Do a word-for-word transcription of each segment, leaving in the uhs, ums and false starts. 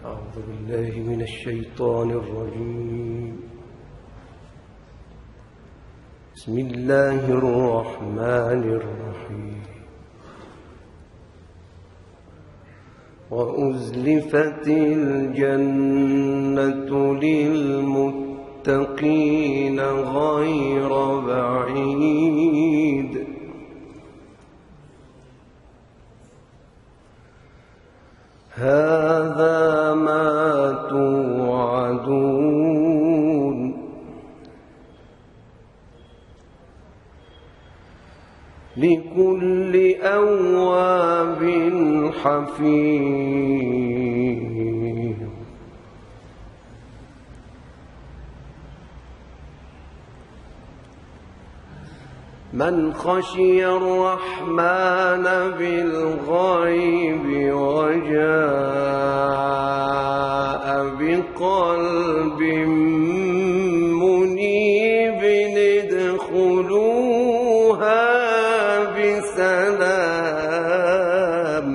أعوذ بالله من الشيطان الرجيم. بسم الله الرحمن الرحيم. وأزلفت الجنة للمتقين غير بعيد هذا ما توعدون لكل أواب حفيظ. من خشي الرحمن بالغيب وجاء بقلب منيب ادخلوها بسلام.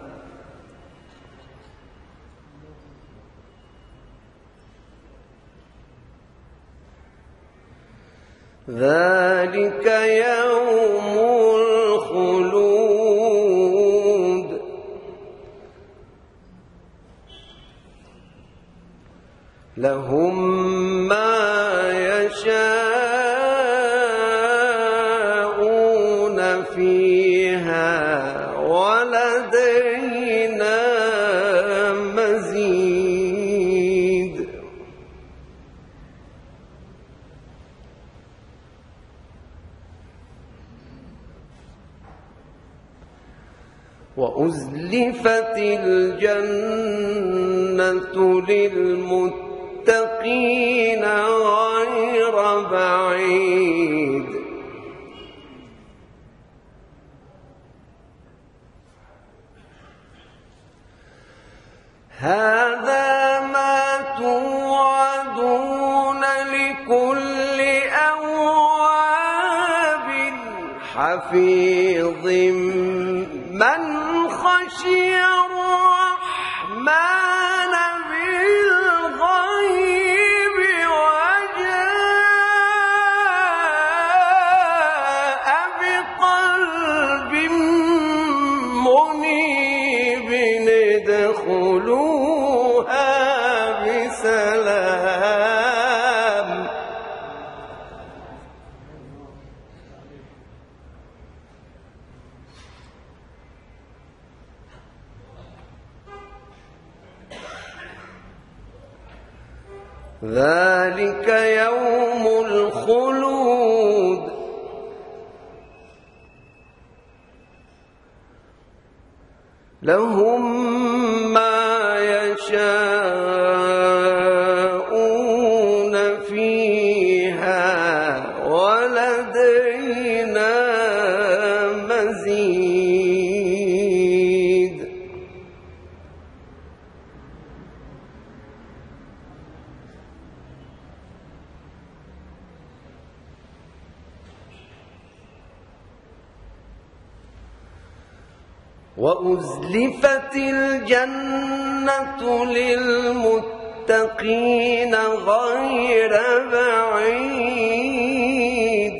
ذلك يوم الخلود. لهم ما يشاءون فيها ولدينا مزيد. وأزلفت الجنة للمتقين غير بعيد هذا ما توعدون لكل أواب حفيظ. من خشي الرحمن بالغيب وجاء بقلب منيب ادخلوها بسلام. ذلك يوم الخلود. لهم ما يشاءون فيها ولدينا مزيد. وأزلفت الجنة للمتقين غير بعيد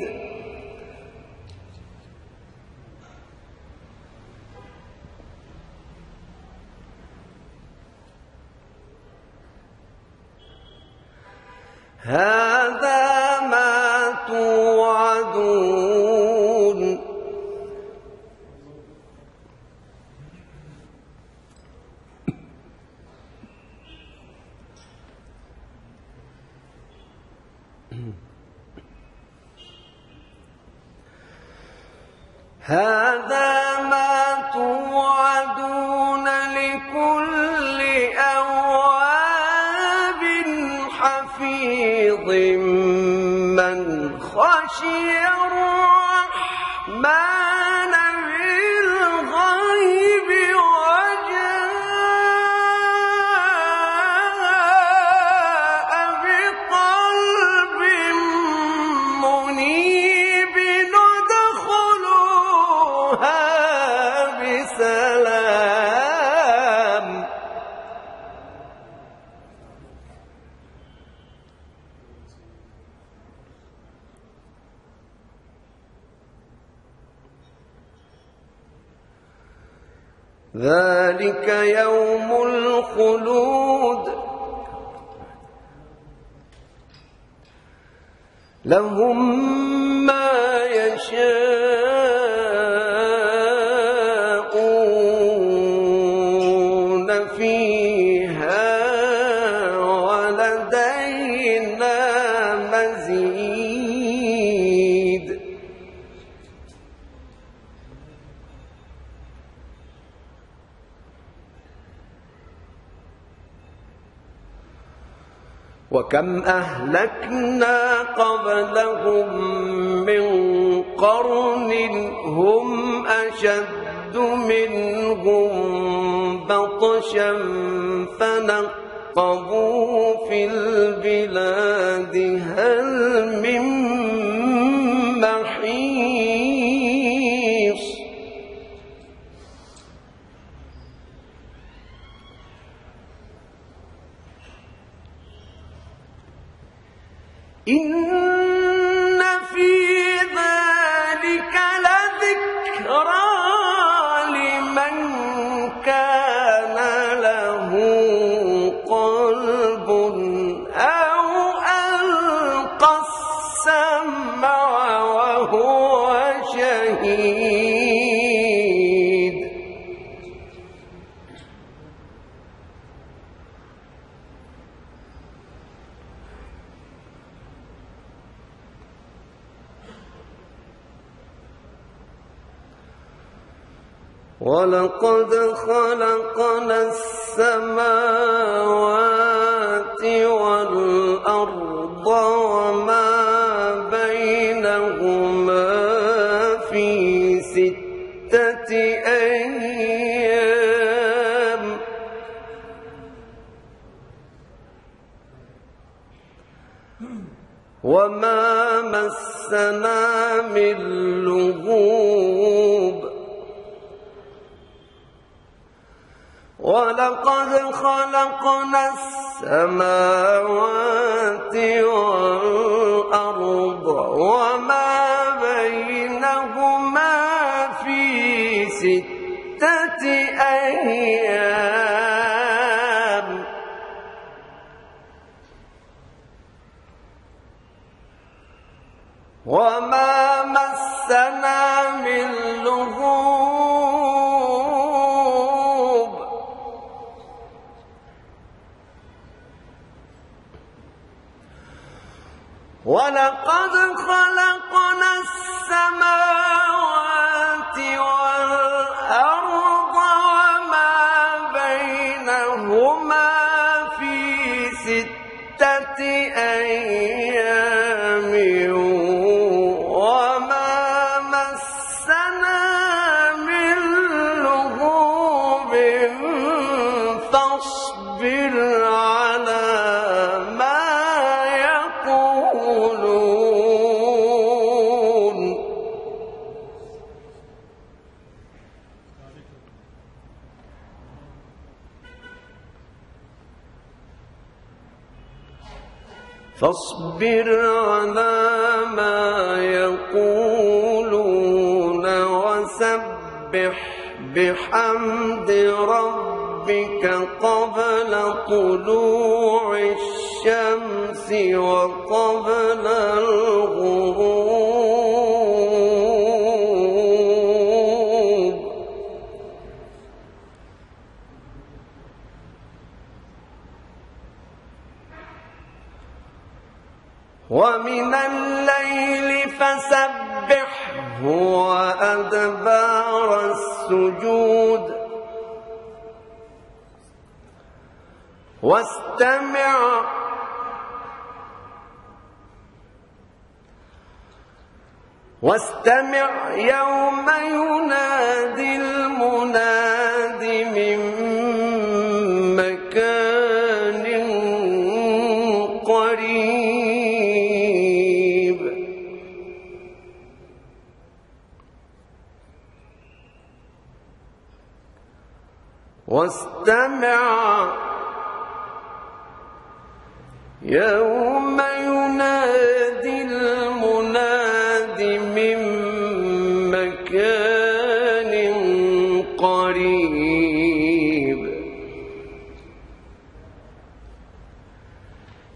هذا ما توعدون هذا ما توعدون لكل أواب حفيظ. من خشي الرحمن بالغيب وجاء بقلب منيب ادخلوها بسلام. ذلك يوم الخلود لهم ما يشاءون فيها ولدينا مزيد وكم أهلكنا قبلهم من قرن هم أشد منهم بطشا فنقبوا في البلاد هل من محيص إن في ذلك لذكرى لمن كان له قلب أو ألقى السمع وهو شهيد ولقد خلقنا السماوات والأرض وما بينهما في ستة أيام وما مسنا من لغوب ولقد خلقنا السماوات والأرض وما بينهما في ستة أيام وما مسنا من لغوب ولقد خلقنا السماوات والأرض وما بينهما في ستة أيام وما مسنا من لغوب فاصبر على ما يقولون فاصبر على ما يقولون وسبح بحمد ربك قبل طلوع الشمس وقبل الغروب ومن الليل فسبحه وأدبار السجود واستمع واستمع يوم ينادي المناد من مكان قريب واستمع يوم ينادي المناد من مكان قريب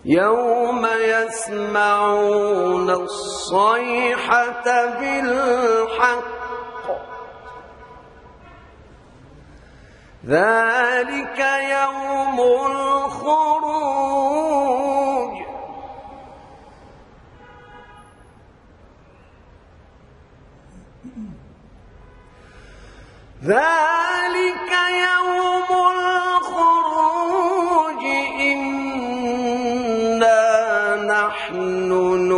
يوم يسمعون الصيحة بالحق ذلك يوم الخروج ذلك يوم الخروج إنا نحن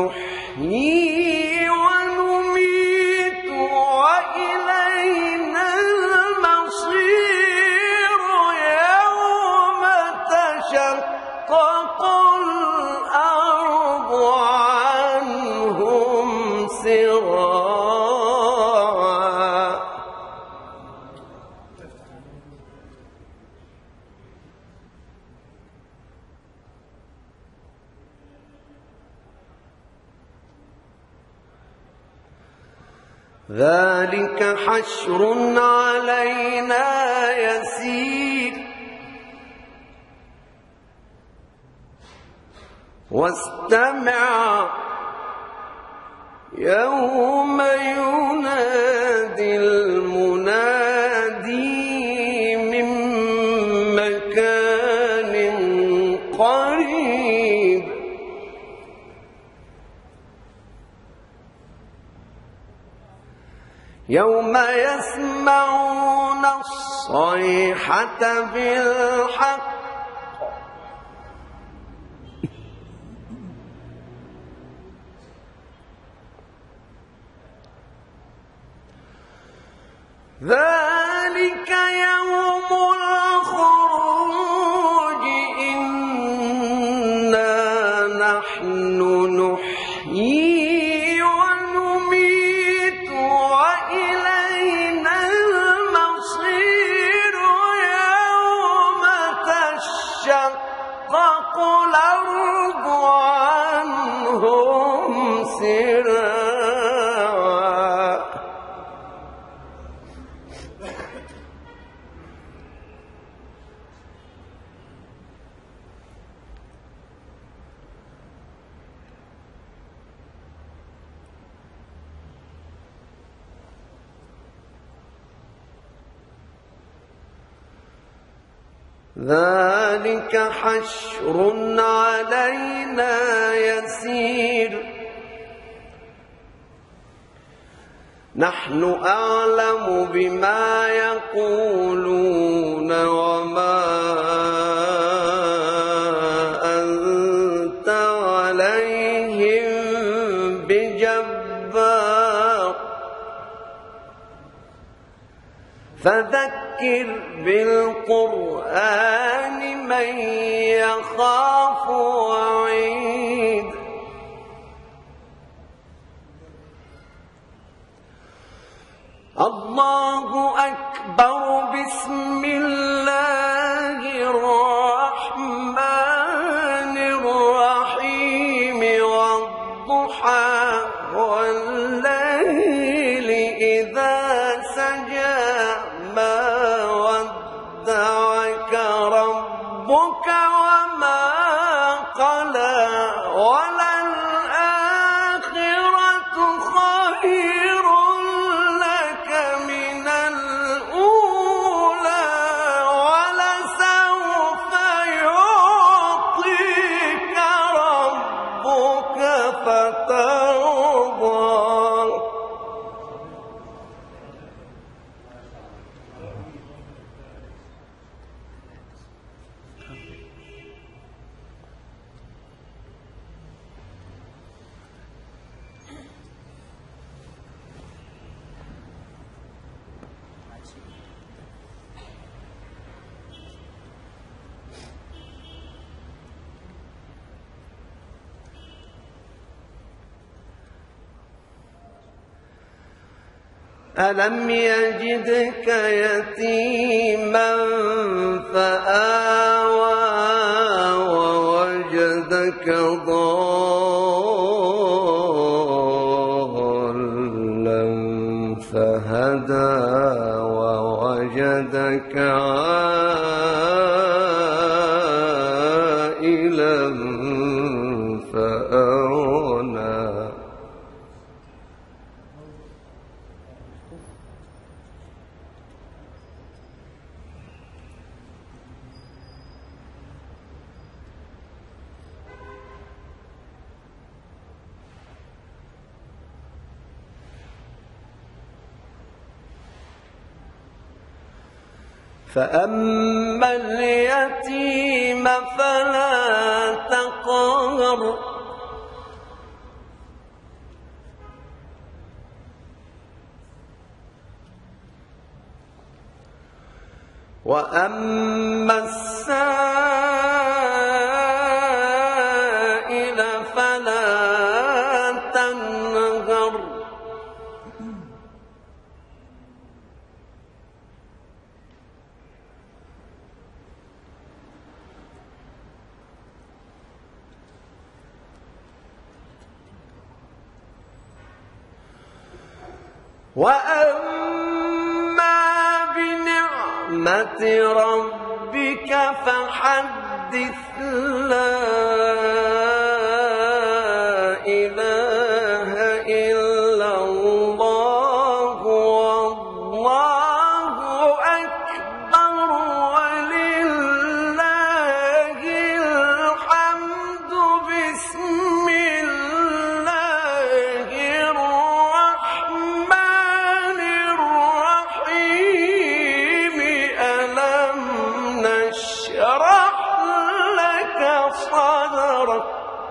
نحيي ونميت وإلينا المصير يوم تشقق الأرض عنهم سراعا ذلك حشر علينا يسير واستمع يوم ينادي المنادي من مكان قريب يوم يسمعون الصيحة بالحق ذلك يوم الخروج إنا نحن نحيي ونميت وإلينا المصير يوم تشقق الأرض عنهم سراعا ذلك حشر علينا يسير نحن أعلم بما يقولون وما أنت عليهم بجبار فذكر بالقرآن من يخاف وعيد الله أكبر بسم الله الرحمن الرحيم والضحى والليل إذا سجى ما ودعك ربك وما قلى وللآخرة خير لك من الأولى ولسوف يعطيك ربك فترضى ألم يجدك يتيما فآوى ووجدك ضالا فهدى ووجدك عائلا فأما اليتيم فلا تقهر وأما السائل فلا تنهر وأما بنعمة ربك فحدث لا إله إلا الله والله أكبر ولله الحمد بسم الله الرحمن الرحيم ألم نشرح لك صدرك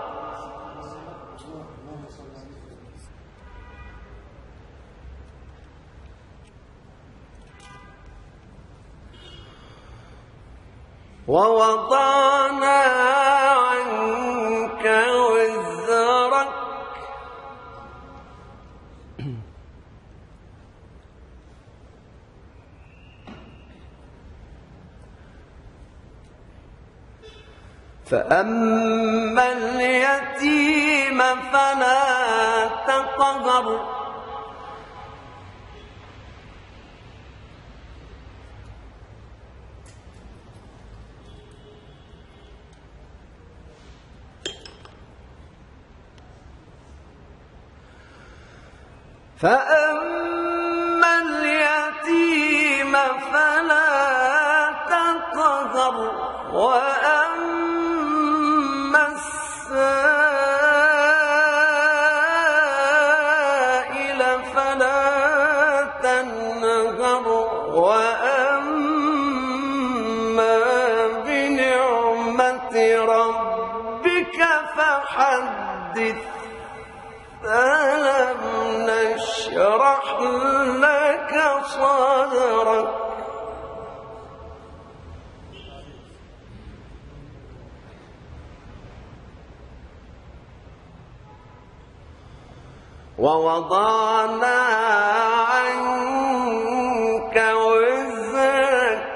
ووضعنا عنك وزرك فأما اليتيم فلا تقهر فأما اليتيم فلا تقهر وأما السائل فلا تنهر وأما بنعمة ربك فحدث ألم نشرح لك صدرك ووضعنا عنك وزرك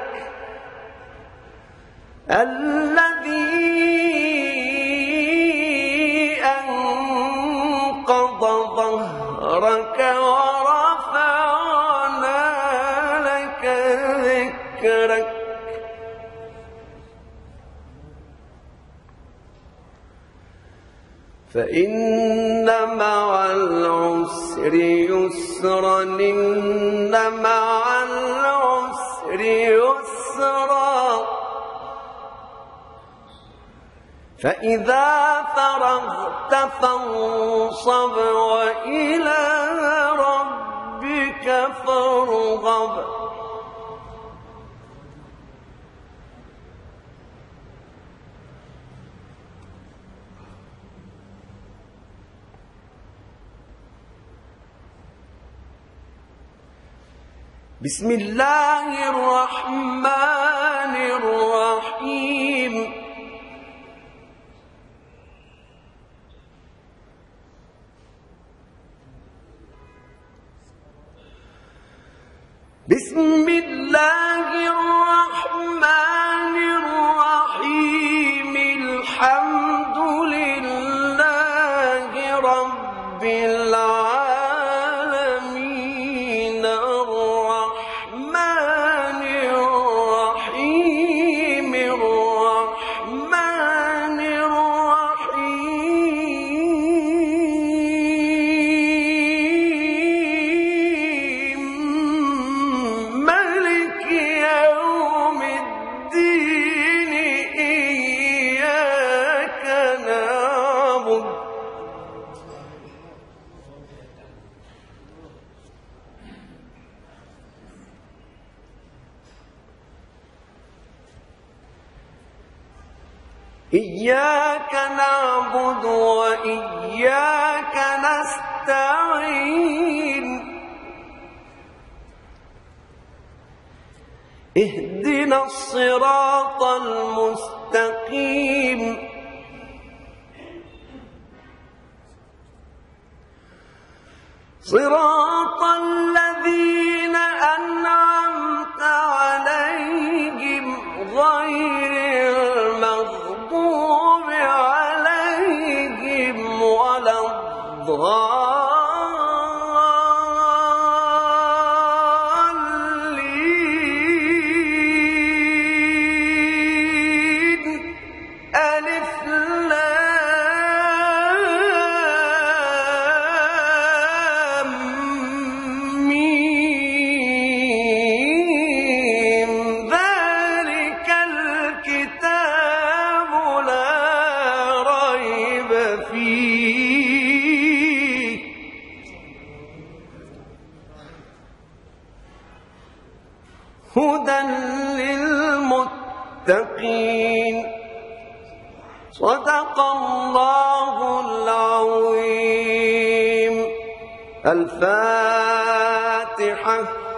الذي أنقض ظهرك ورفعنا لك ذكرك فإن مع العسر يسرا إن مع العسر يسرا فإذا فرغت فانصب وإلى ربك فارغب بسم الله الرحمن الرحيم بسم الله الرحمن الرحيم الحمد لله رب العالمين الرحمن الرحيم الرحمن الرحيم إياك نعبد وإياك نستعين اهدنا الصراط المستقيم صراط الذين أنعمت عليهم غير المغضوب عليهم ولا الضالين ألف لام ميم ذلك الكتاب لا ريب فيه هدى للمتقين صدق الله العظيم. الفاتحة.